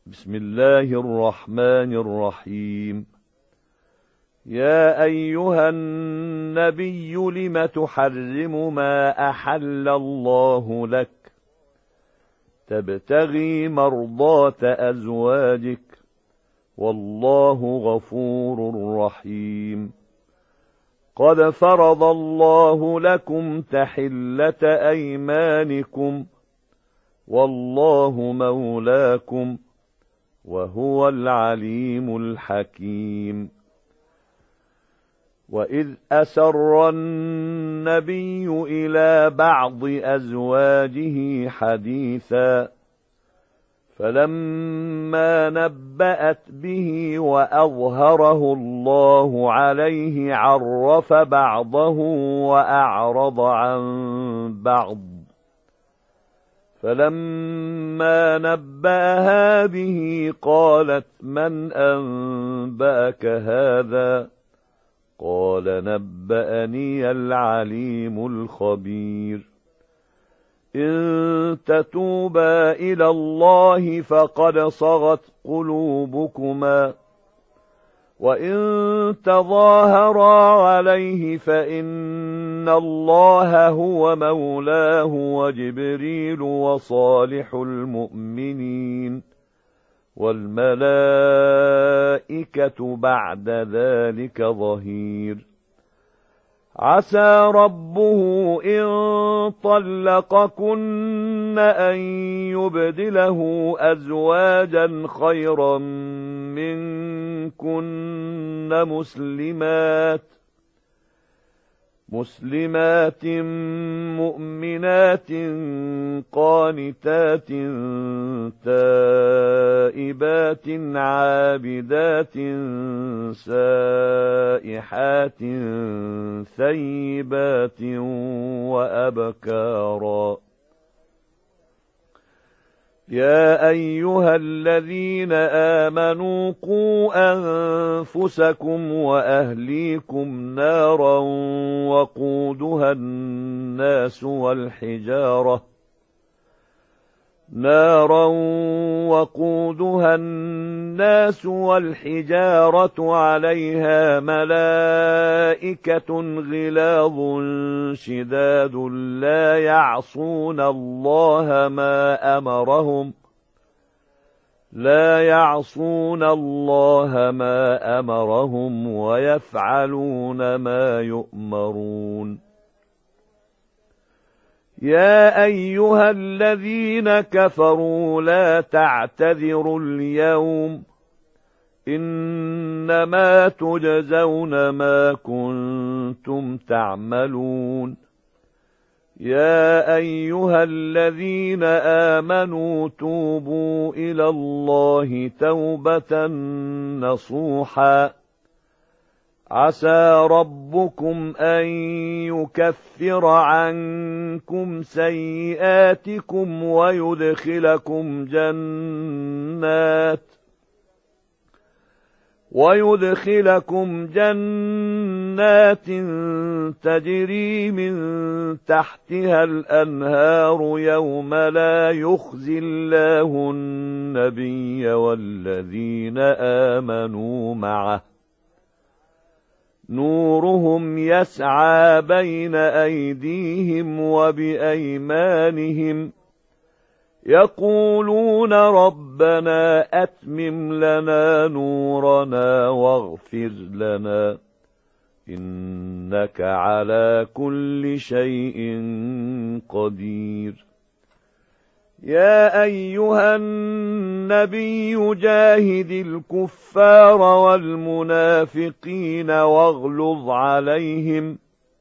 بسم الله الرحمن الرحيم. يا أيها النبي لم تحرم ما أحل الله لك تبتغي مرضات أزواجك والله غفور رحيم. قد فرض الله لكم تحلة أيمانكم والله مولاكم وهو العليم الحكيم. وإذ أسر النبي إلى بعض أزواجه حديثا فلما نبأت به وأظهره الله عليه عرف بعضه وأعرض عن بعض، فلما نبأها به قالت من أنبأك هذا؟ قال نبأني العليم الخبير. إن تتوبا إلى الله فقد صغت قلوبكما، وإن تظاهرا عليه فإن الله هو مولاه وجبريل وصالح المؤمنين والملائكة بعد ذلك ظهير. عسى ربه إن طلقكن أن يبدله أزواجا خيرا منكن مسلمات مؤمنات قانتات تائبات عابدات سائحات ثيبات وأبكارا. يا أيها الذين آمنوا قوا أنفسكم وأهليكم نارا وقودها الناس والحجارة عليها ملائكة غلاظ شداد لا يعصون الله ما أمرهم ويفعلون ما يؤمرون. يا أيها الذين كفروا لا تعتذروا اليوم إنما تجزون ما كنتم تعملون. يا أيها الذين آمنوا توبوا إلى الله توبة نصوحا عسى ربكم أن يكفر عنكم سيئاتكم ويدخلكم جنات تجري من تحتها الأنهار يوم لا يخزي الله النبي والذين آمنوا معه نورهم يسعى بين أيديهم وبأيمانهم يقولون ربنا أتمم لنا نورنا واغفر لنا إنك على كل شيء قدير. يا أيها النبي جاهد الكفار والمنافقين واغلظ عليهم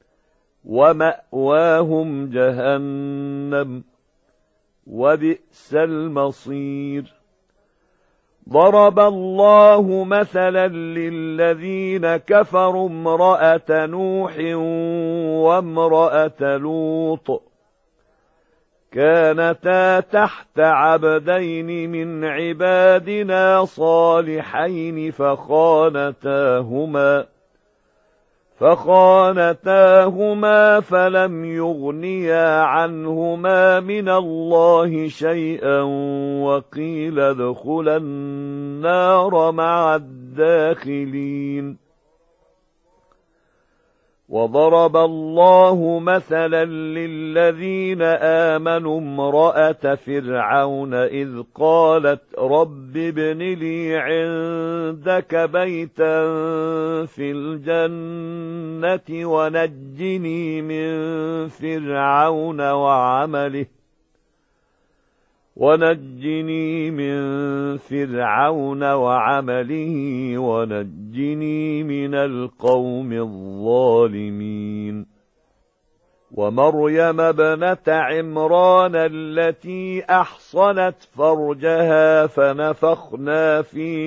ومأواهم جهنم وبئس المصير. ضرب الله مثلا للذين كفروا امرأة نوح وامرأة لوط كانتا تحت عبدين من عبادنا صالحين فخانتاهما فلم يغنيا عنهما من الله شيئا وقيل ادخلا النار مع الداخلين. وضرب الله مثلا للذين آمنوا امرأة فرعون إذ قالت رب ابن لي عندك بيتا في الجنة ونجني من فرعون وعمله ونجني من القوم الظالمين. ومريم ابنة عمران التي أحصنت فرجها فنفخنا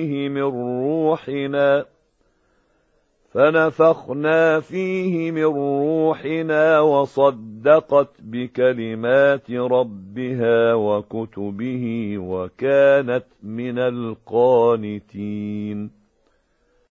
فيه من روحنا وصدقت بكلمات ربها وكتبه وكانت من القانتين.